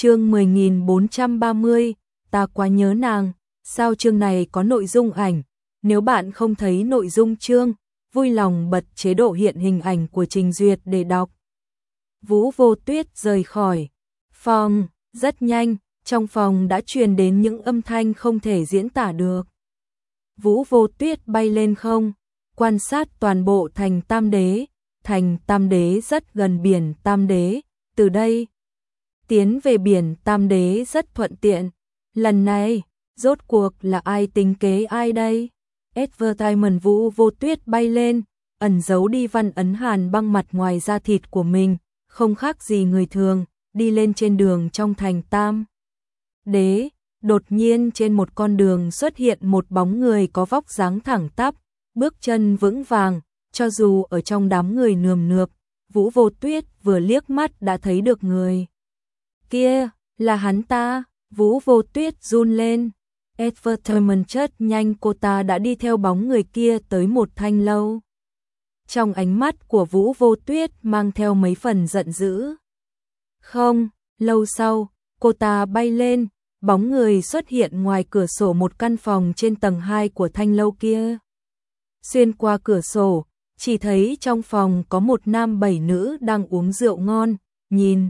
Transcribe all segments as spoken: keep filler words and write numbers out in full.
Chương mười nghìn bốn trăm ba mươi, ta quá nhớ nàng. Sao chương này có nội dung ảnh? Nếu bạn không thấy nội dung chương, vui lòng bật chế độ hiện hình ảnh của trình duyệt để đọc. Vũ Vô Tuyết rời khỏi phòng, rất nhanh, trong phòng đã truyền đến những âm thanh không thể diễn tả được. Vũ Vô Tuyết bay lên không, quan sát toàn bộ thành Tam Đế. Thành Tam Đế rất gần biển Tam Đế, từ đây tiến về biển Tam Đế rất thuận tiện. Lần này, rốt cuộc là ai tính kế ai đây? Advertisement. Vũ Vô Tuyết bay lên, ẩn giấu đi văn ấn hàn băng mặt ngoài da thịt của mình, không khác gì người thường, đi lên trên đường trong thành Tam Đế. Đột nhiên trên một con đường xuất hiện một bóng người có vóc dáng thẳng tắp, bước chân vững vàng, cho dù ở trong đám người nườm nượp, Vũ Vô Tuyết vừa liếc mắt đã thấy được người kia, là hắn ta. Vũ Vô Tuyết run lên. Advertisement rất nhanh cô ta đã đi theo bóng người kia tới một thanh lâu. Trong ánh mắt của Vũ Vô Tuyết mang theo mấy phần giận dữ. Không, lâu sau, cô ta bay lên, bóng người xuất hiện ngoài cửa sổ một căn phòng trên tầng hai của thanh lâu kia. Xuyên qua cửa sổ, chỉ thấy trong phòng có một nam bảy nữ đang uống rượu ngon, nhìn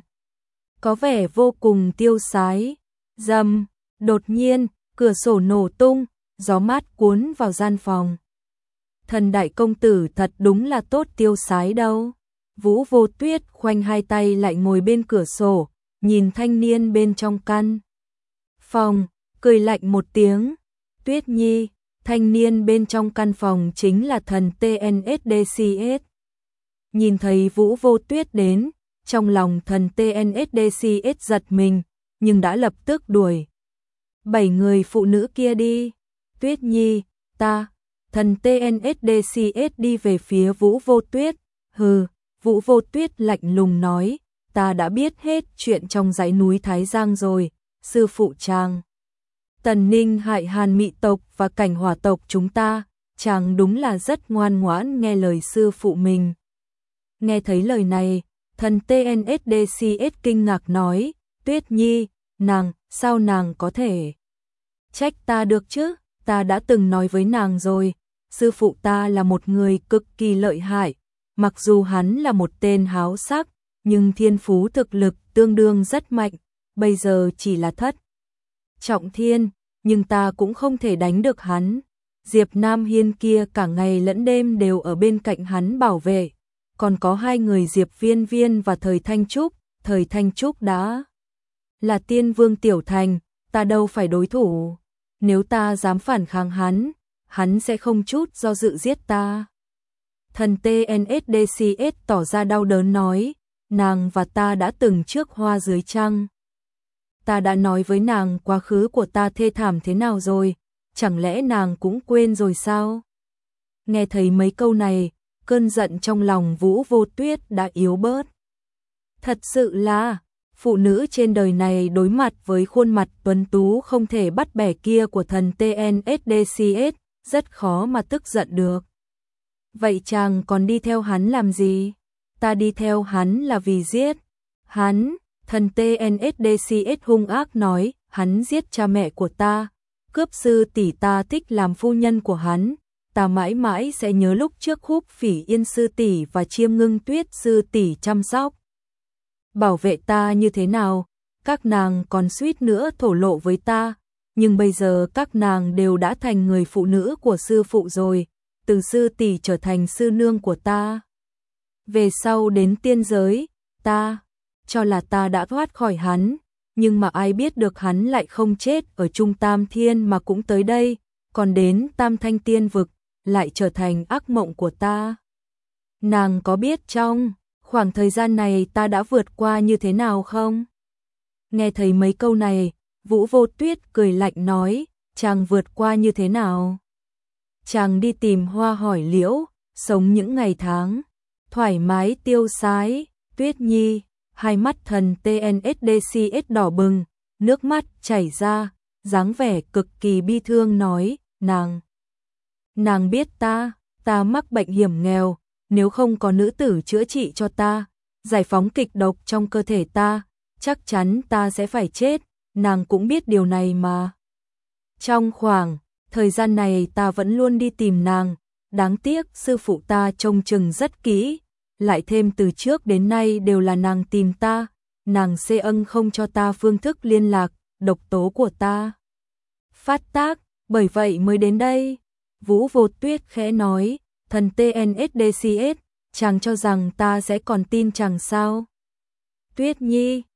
có vẻ vô cùng tiêu sái. Rầm, đột nhiên, cửa sổ nổ tung, gió mát cuốn vào gian phòng. Thần đại công tử thật đúng là tốt tiêu sái đâu. Vũ Vô Tuyết khoanh hai tay lại ngồi bên cửa sổ, nhìn thanh niên bên trong căn phòng, cười lạnh một tiếng. Tuyết Nhi, thanh niên bên trong căn phòng chính là thần tê en ét đê xê ét. Nhìn thấy Vũ Vô Tuyết đến, trong lòng thần tê en ét đê xê ét giật mình, nhưng đã lập tức đuổi bảy người phụ nữ kia đi. Tuyết Nhi, ta, thần tê en ét đê xê ét đi về phía Vũ Vô Tuyết. Hừ, Vũ Vô Tuyết lạnh lùng nói, ta đã biết hết chuyện trong dãy núi Thái Giang rồi, sư phụ chàng Tần Ninh hại Hàn Mị tộc và Cảnh Hỏa tộc chúng ta, chàng đúng là rất ngoan ngoãn nghe lời sư phụ mình. Nghe thấy lời này, thần tê en ét đê xê ét kinh ngạc nói, Tuyết Nhi, nàng, sao nàng có thể trách ta được chứ? Ta đã từng nói với nàng rồi, sư phụ ta là một người cực kỳ lợi hại, mặc dù hắn là một tên háo sắc, nhưng thiên phú thực lực tương đương rất mạnh, bây giờ chỉ là thất trọng thiên, nhưng ta cũng không thể đánh được hắn. Diệp Nam Hiên kia cả ngày lẫn đêm đều ở bên cạnh hắn bảo vệ, còn có hai người Diệp Viên Viên và Thời Thanh Trúc. Thời Thanh Trúc đã là tiên vương tiểu thành, ta đâu phải đối thủ. Nếu ta dám phản kháng hắn, hắn sẽ không chút do dự giết ta. Thần tê en ét đê xê ét tỏ ra đau đớn nói, nàng và ta đã từng trước hoa dưới trăng. Ta đã nói với nàng quá khứ của ta thê thảm thế nào rồi, chẳng lẽ nàng cũng quên rồi sao? Nghe thấy mấy câu này, cơn giận trong lòng Vũ Vô Tuyết đã yếu bớt. Thật sự là, phụ nữ trên đời này đối mặt với khuôn mặt tuấn tú không thể bắt bẻ kia của thần tê en ét đê xê ét, rất khó mà tức giận được. Vậy chàng còn đi theo hắn làm gì? Ta đi theo hắn là vì giết hắn. Thần tê en ét đê xê ét hung ác nói, hắn giết cha mẹ của ta, cướp sư tỷ ta thích làm phu nhân của hắn, ta mãi mãi sẽ nhớ lúc trước Húc Phỉ Yên sư tỷ và Chiêm Ngưng Tuyết sư tỷ chăm sóc bảo vệ ta như thế nào, các nàng còn suýt nữa thổ lộ với ta, nhưng bây giờ các nàng đều đã thành người phụ nữ của sư phụ rồi, từ sư tỷ trở thành sư nương của ta. Về sau đến tiên giới, ta cho là ta đã thoát khỏi hắn, nhưng mà ai biết được hắn lại không chết ở Trung Tam Thiên mà cũng tới đây, còn đến Tam Thanh Tiên Vực, lại trở thành ác mộng của ta. Nàng có biết trong khoảng thời gian này ta đã vượt qua như thế nào không? Nghe thấy mấy câu này, Vũ Vô Tuyết cười lạnh nói, chàng vượt qua như thế nào? Chàng đi tìm hoa hỏi liễu, sống những ngày tháng thoải mái tiêu sái. Tuyết Nhi, hai mắt thần tê en ét đê xê ét đỏ bừng, nước mắt chảy ra, dáng vẻ cực kỳ bi thương nói, nàng, nàng biết ta, ta mắc bệnh hiểm nghèo, nếu không có nữ tử chữa trị cho ta, giải phóng kịch độc trong cơ thể ta, chắc chắn ta sẽ phải chết, nàng cũng biết điều này mà. Trong khoảng thời gian này ta vẫn luôn đi tìm nàng, đáng tiếc sư phụ ta trông chừng rất kỹ, lại thêm từ trước đến nay đều là nàng tìm ta, nàng xê ân không cho ta phương thức liên lạc, độc tố của ta phát tác, bởi vậy mới đến đây. Vũ Vô Tuyết khẽ nói, thần tê en ét đê xê ét, chàng cho rằng ta sẽ còn tin chàng sao? Tuyết Nhi,